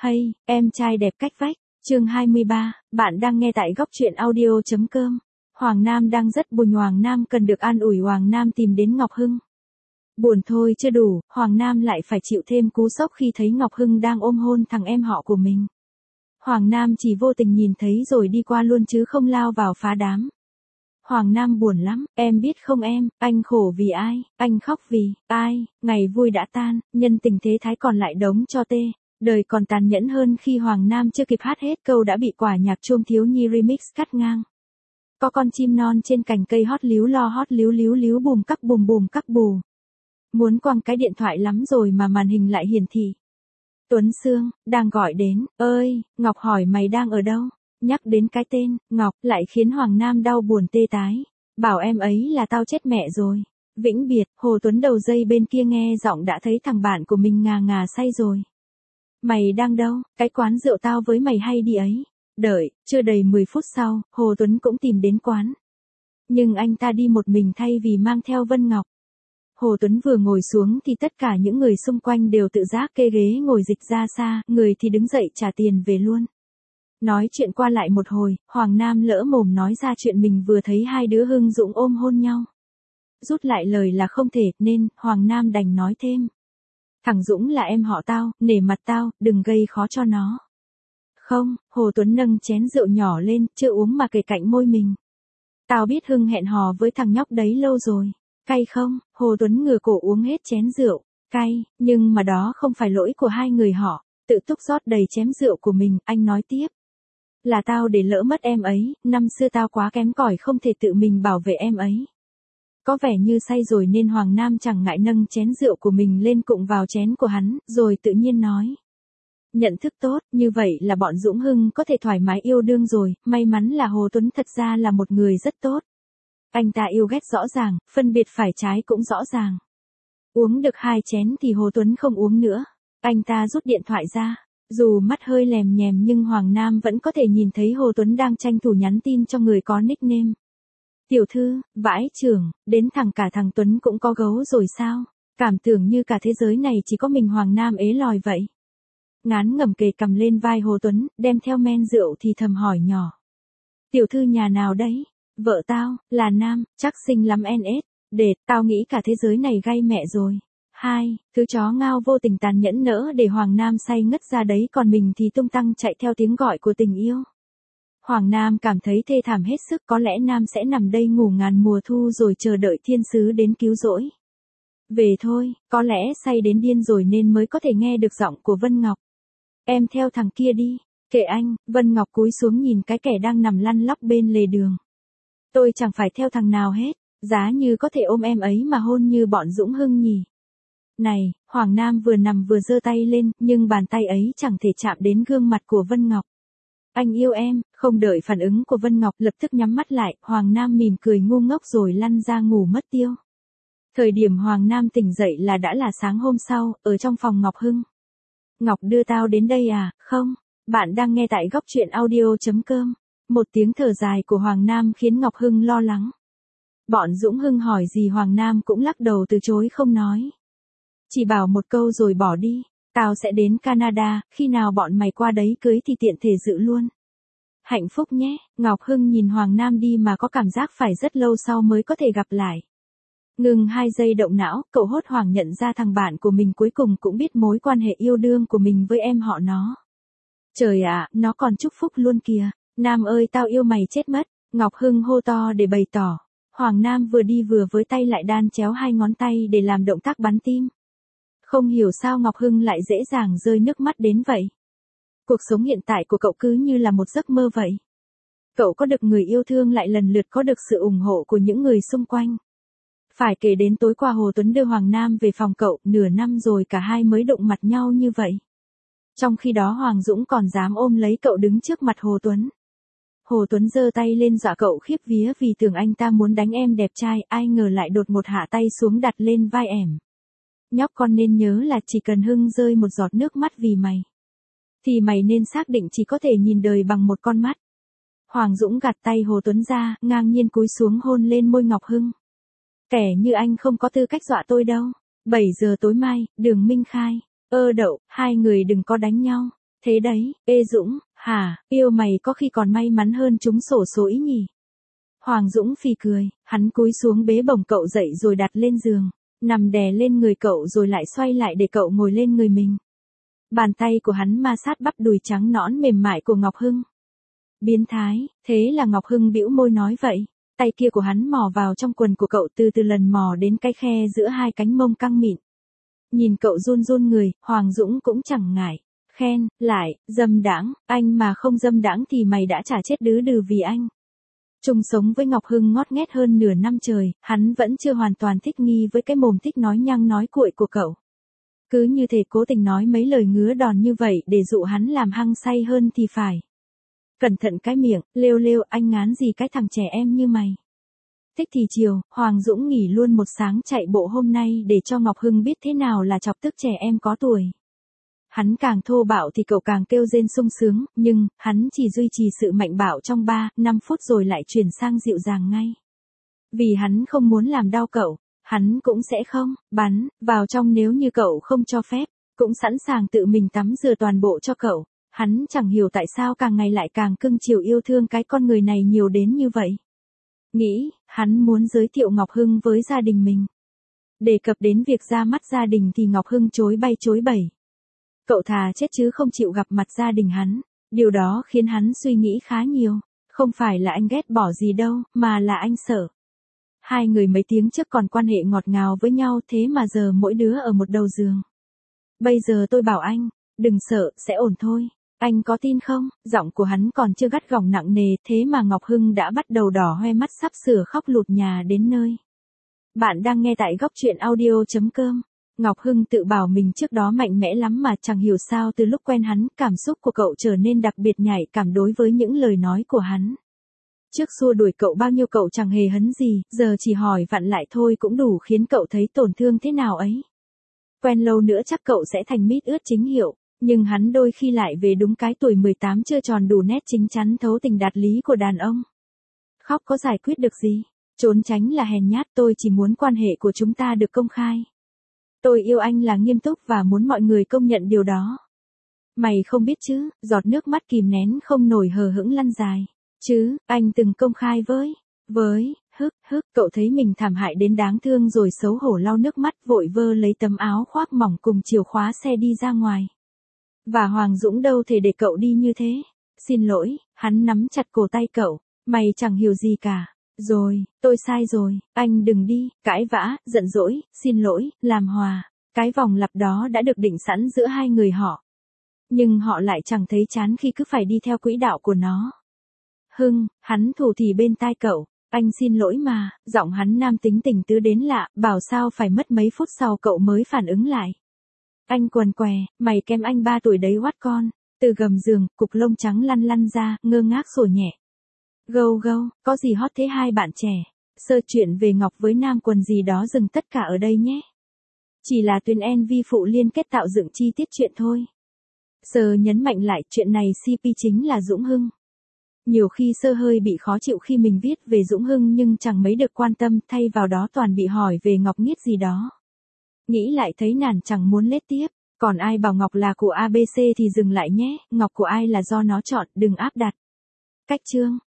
Hay, em trai đẹp cách vách, chương 23, bạn đang nghe tại góc truyện audio.com. Hoàng Nam đang rất buồn, Hoàng Nam cần được an ủi, Hoàng Nam tìm đến Ngọc Hưng. Buồn thôi chưa đủ, Hoàng Nam lại phải chịu thêm cú sốc khi thấy Ngọc Hưng đang ôm hôn thằng em họ của mình. Hoàng Nam chỉ vô tình nhìn thấy rồi đi qua luôn chứ không lao vào phá đám. Hoàng Nam buồn lắm, em biết không em, anh khổ vì ai, anh khóc vì ai, ngày vui đã tan, nhân tình thế thái còn lại đống cho tê. Đời còn tàn nhẫn hơn khi Hoàng Nam chưa kịp hát hết câu đã bị quả nhạc Chuông Thiếu Nhi remix cắt ngang. Có con chim non trên cành cây hót líu lo hót líu líu líu bùm các bù. Muốn quăng cái điện thoại lắm rồi mà màn hình lại hiển thị. Tuấn Sương, đang gọi đến, ơi, Ngọc hỏi mày đang ở đâu? Nhắc đến cái tên, Ngọc, lại khiến Hoàng Nam đau buồn tê tái. Bảo em ấy là tao chết mẹ rồi. Vĩnh biệt, Hồ Tuấn đầu dây bên kia nghe giọng đã thấy thằng bạn của mình ngà ngà say rồi. Mày đang đâu, cái quán rượu tao với mày hay đi ấy. Đợi, chưa đầy 10 phút sau, Hồ Tuấn cũng tìm đến quán. Nhưng anh ta đi một mình thay vì mang theo Vân Ngọc. Hồ Tuấn vừa ngồi xuống thì tất cả những người xung quanh đều tự giác kê ghế ngồi dịch ra xa, người thì đứng dậy trả tiền về luôn. Nói chuyện qua lại một hồi, Hoàng Nam lỡ mồm nói ra chuyện mình vừa thấy hai đứa Hưng Dũng ôm hôn nhau. Rút lại lời là không thể, nên Hoàng Nam đành nói thêm. Thằng Dũng là em họ tao, nể mặt tao, đừng gây khó cho nó. Không, Hồ Tuấn nâng chén rượu nhỏ lên, chưa uống mà kề cạnh môi mình. Tao biết Hưng hẹn hò với thằng nhóc đấy lâu rồi. Cay không? Hồ Tuấn ngửa cổ uống hết chén rượu. Cay, nhưng mà đó không phải lỗi của hai người họ. Tự túc rót đầy chén rượu của mình, anh nói tiếp. Là tao để lỡ mất em ấy, năm xưa tao quá kém cỏi không thể tự mình bảo vệ em ấy. Có vẻ như say rồi nên Hoàng Nam chẳng ngại nâng chén rượu của mình lên cụng vào chén của hắn, rồi tự nhiên nói. Nhận thức tốt, như vậy là bọn Dũng Hưng có thể thoải mái yêu đương rồi, may mắn là Hồ Tuấn thật ra là một người rất tốt. Anh ta yêu ghét rõ ràng, phân biệt phải trái cũng rõ ràng. Uống được 2 chén thì Hồ Tuấn không uống nữa. Anh ta rút điện thoại ra. Dù mắt hơi lèm nhèm nhưng Hoàng Nam vẫn có thể nhìn thấy Hồ Tuấn đang tranh thủ nhắn tin cho người có nickname. Tiểu thư, vãi chưởng, đến cả thằng Tuấn cũng có gấu rồi sao? Cảm tưởng như cả thế giới này chỉ có mình Hoàng Nam ế lòi vậy. Ngán ngẩm kề cầm lên vai Hồ Tuấn, đem theo men rượu thì thầm hỏi nhỏ. Tiểu thư nhà nào đấy? Vợ tao, là nam, chắc xinh lắm NS. Tao nghĩ cả thế giới này gay mẹ rồi. 2. Thứ chó ngao vô tình tàn nhẫn nỡ để Hoàng Nam say ngất ra đấy, còn mình thì tung tăng chạy theo tiếng gọi của tình yêu. Hoàng Nam cảm thấy thê thảm hết sức, có lẽ Nam sẽ nằm đây ngủ ngàn mùa thu rồi chờ đợi thiên sứ đến cứu rỗi. Về thôi, có lẽ say đến điên rồi nên mới có thể nghe được giọng của Vân Ngọc. Em theo thằng kia đi. Kệ anh, Vân Ngọc cúi xuống nhìn cái kẻ đang nằm lăn lóc bên lề đường. Tôi chẳng phải theo thằng nào hết, giá như có thể ôm em ấy mà hôn như bọn Dũng Hưng nhỉ. Này, Hoàng Nam vừa nằm vừa giơ tay lên, nhưng bàn tay ấy chẳng thể chạm đến gương mặt của Vân Ngọc. Anh yêu em, không đợi phản ứng của Vân Ngọc lập tức nhắm mắt lại, Hoàng Nam mỉm cười ngu ngốc rồi lăn ra ngủ mất tiêu. Thời điểm Hoàng Nam tỉnh dậy đã là sáng hôm sau, ở trong phòng Ngọc Hưng. Ngọc đưa tao đến đây à? Không, bạn đang nghe tại góc truyện audio.com. Một tiếng thở dài của Hoàng Nam khiến Ngọc Hưng lo lắng. Bọn Dũng Hưng hỏi gì Hoàng Nam cũng lắc đầu từ chối không nói. Chỉ bảo một câu rồi bỏ đi. Tao sẽ đến Canada, khi nào bọn mày qua đấy cưới thì tiện thể dự luôn. Hạnh phúc nhé. Ngọc Hưng nhìn Hoàng Nam đi mà có cảm giác phải rất lâu sau mới có thể gặp lại. Ngừng 2 giây động não, cậu hốt hoảng nhận ra thằng bạn của mình cuối cùng cũng biết mối quan hệ yêu đương của mình với em họ nó. Trời ạ, nó còn chúc phúc luôn kìa. Nam ơi, tao yêu mày chết mất. Ngọc Hưng hô to để bày tỏ. Hoàng Nam vừa đi vừa với tay lại đan chéo 2 ngón tay để làm động tác bắn tim. Không hiểu sao Ngọc Hưng lại dễ dàng rơi nước mắt đến vậy. Cuộc sống hiện tại của cậu cứ như là một giấc mơ vậy. Cậu có được người yêu thương lại lần lượt có được sự ủng hộ của những người xung quanh. Phải kể đến tối qua Hồ Tuấn đưa Hoàng Nam về phòng cậu, nửa năm rồi cả hai mới đụng mặt nhau như vậy. Trong khi đó Hoàng Dũng còn dám ôm lấy cậu đứng trước mặt Hồ Tuấn. Hồ Tuấn giơ tay lên dọa cậu khiếp vía vì tưởng anh ta muốn đánh em đẹp trai, ai ngờ lại đột ngột hạ tay xuống đặt lên vai em. Nhóc con nên nhớ là chỉ cần Hưng rơi một giọt nước mắt vì mày, thì mày nên xác định chỉ có thể nhìn đời bằng một con mắt. Hoàng Dũng gạt tay Hồ Tuấn ra, ngang nhiên cúi xuống hôn lên môi Ngọc Hưng. Kẻ như anh không có tư cách dọa tôi đâu. 7 giờ tối mai, đường Minh Khai. Đậu, hai người đừng có đánh nhau. Thế đấy, ê Dũng, hả, yêu mày có khi còn may mắn hơn trúng xổ số ý nhỉ. Hoàng Dũng phì cười, hắn cúi xuống bế bổng cậu dậy rồi đặt lên giường, nằm đè lên người cậu rồi lại xoay lại để cậu ngồi lên người mình. Bàn tay của hắn ma sát bắp đùi trắng nõn mềm mại của Ngọc Hưng. Biến thái, thế là Ngọc Hưng bĩu môi nói vậy. Tay kia của hắn mò vào trong quần của cậu từ từ lần mò đến cái khe giữa hai cánh mông căng mịn. Nhìn cậu run run người, Hoàng Dũng cũng chẳng ngại. Khen, lại, dâm đãng, anh mà không dâm đãng thì mày đã chả chết đứ đừ vì anh. Chung sống với Ngọc Hưng ngót nghét hơn nửa năm trời, hắn vẫn chưa hoàn toàn thích nghi với cái mồm thích nói nhăng nói cuội của cậu. Cứ như thể cố tình nói mấy lời ngứa đòn như vậy để dụ hắn làm hăng say hơn thì phải. Cẩn thận cái miệng, lêu lêu anh ngán gì cái thằng trẻ em như mày. Thích thì chiều, Hoàng Dũng nghỉ luôn một sáng chạy bộ hôm nay để cho Ngọc Hưng biết thế nào là chọc tức trẻ em có tuổi. Hắn càng thô bạo thì cậu càng kêu rên sung sướng, nhưng, hắn chỉ duy trì sự mạnh bạo trong 3-5 phút rồi lại chuyển sang dịu dàng ngay. Vì hắn không muốn làm đau cậu, hắn cũng sẽ không, bắn, vào trong nếu như cậu không cho phép, cũng sẵn sàng tự mình tắm rửa toàn bộ cho cậu. Hắn chẳng hiểu tại sao càng ngày lại càng cưng chiều yêu thương cái con người này nhiều đến như vậy. Nghĩ, hắn muốn giới thiệu Ngọc Hưng với gia đình mình. Đề cập đến việc ra mắt gia đình thì Ngọc Hưng chối bay chối bẩy. Cậu thà chết chứ không chịu gặp mặt gia đình hắn. Điều đó khiến hắn suy nghĩ khá nhiều. Không phải là anh ghét bỏ gì đâu, mà là anh sợ. Hai người mấy tiếng trước còn quan hệ ngọt ngào với nhau thế mà giờ mỗi đứa ở một đầu giường. Bây giờ tôi bảo anh, đừng sợ, sẽ ổn thôi. Anh có tin không? Giọng của hắn còn chưa gắt gỏng nặng nề thế mà Ngọc Hưng đã bắt đầu đỏ hoe mắt sắp sửa khóc lụt nhà đến nơi. Bạn đang nghe tại góc truyện audio.com. Ngọc Hưng tự bảo mình trước đó mạnh mẽ lắm mà chẳng hiểu sao từ lúc quen hắn, cảm xúc của cậu trở nên đặc biệt nhạy cảm đối với những lời nói của hắn. Trước xua đuổi cậu bao nhiêu cậu chẳng hề hấn gì, giờ chỉ hỏi vặn lại thôi cũng đủ khiến cậu thấy tổn thương thế nào ấy. Quen lâu nữa chắc cậu sẽ thành mít ướt chính hiệu. Nhưng hắn đôi khi lại về đúng cái tuổi 18 chưa tròn đủ nét chính chắn thấu tình đạt lý của đàn ông. Khóc có giải quyết được gì? Trốn tránh là hèn nhát, tôi chỉ muốn quan hệ của chúng ta được công khai. Tôi yêu anh là nghiêm túc và muốn mọi người công nhận điều đó. Mày không biết chứ, giọt nước mắt kìm nén không nổi hờ hững lăn dài. Chứ, anh từng công khai với, cậu thấy mình thảm hại đến đáng thương rồi xấu hổ lau nước mắt vội vơ lấy tấm áo khoác mỏng cùng chìa khóa xe đi ra ngoài. Và Hoàng Dũng đâu thể để cậu đi như thế. Xin lỗi, hắn nắm chặt cổ tay cậu. Mày chẳng hiểu gì cả. Rồi, tôi sai rồi, anh đừng đi, cãi vã, giận dỗi, xin lỗi, làm hòa. Cái vòng lặp đó đã được định sẵn giữa hai người họ. Nhưng họ lại chẳng thấy chán khi cứ phải đi theo quỹ đạo của nó. Hưng, hắn thủ thỉ bên tai cậu. Anh xin lỗi mà, giọng hắn nam tính tình tứ đến lạ, bảo sao phải mất mấy phút sau cậu mới phản ứng lại. Anh quần què, mày kem anh 3 tuổi đấy oát con. Từ gầm giường, cục lông trắng lăn lăn ra, ngơ ngác sủa nhẹ. Gâu, có gì hot thế hai bạn trẻ. Sơ chuyện về Ngọc với Nam quần gì đó dừng tất cả ở đây nhé. Chỉ là tuyến NV phụ liên kết tạo dựng chi tiết chuyện thôi. Sơ nhấn mạnh lại chuyện này CP chính là Dũng Hưng. Nhiều khi Sơ hơi bị khó chịu khi mình viết về Dũng Hưng nhưng chẳng mấy được quan tâm, thay vào đó toàn bị hỏi về Ngọc Nghiết gì đó. Nghĩ lại thấy nản chẳng muốn lết tiếp. Còn ai bảo Ngọc là của ABC thì dừng lại nhé, Ngọc của ai là do nó chọn, đừng áp đặt. Cách chương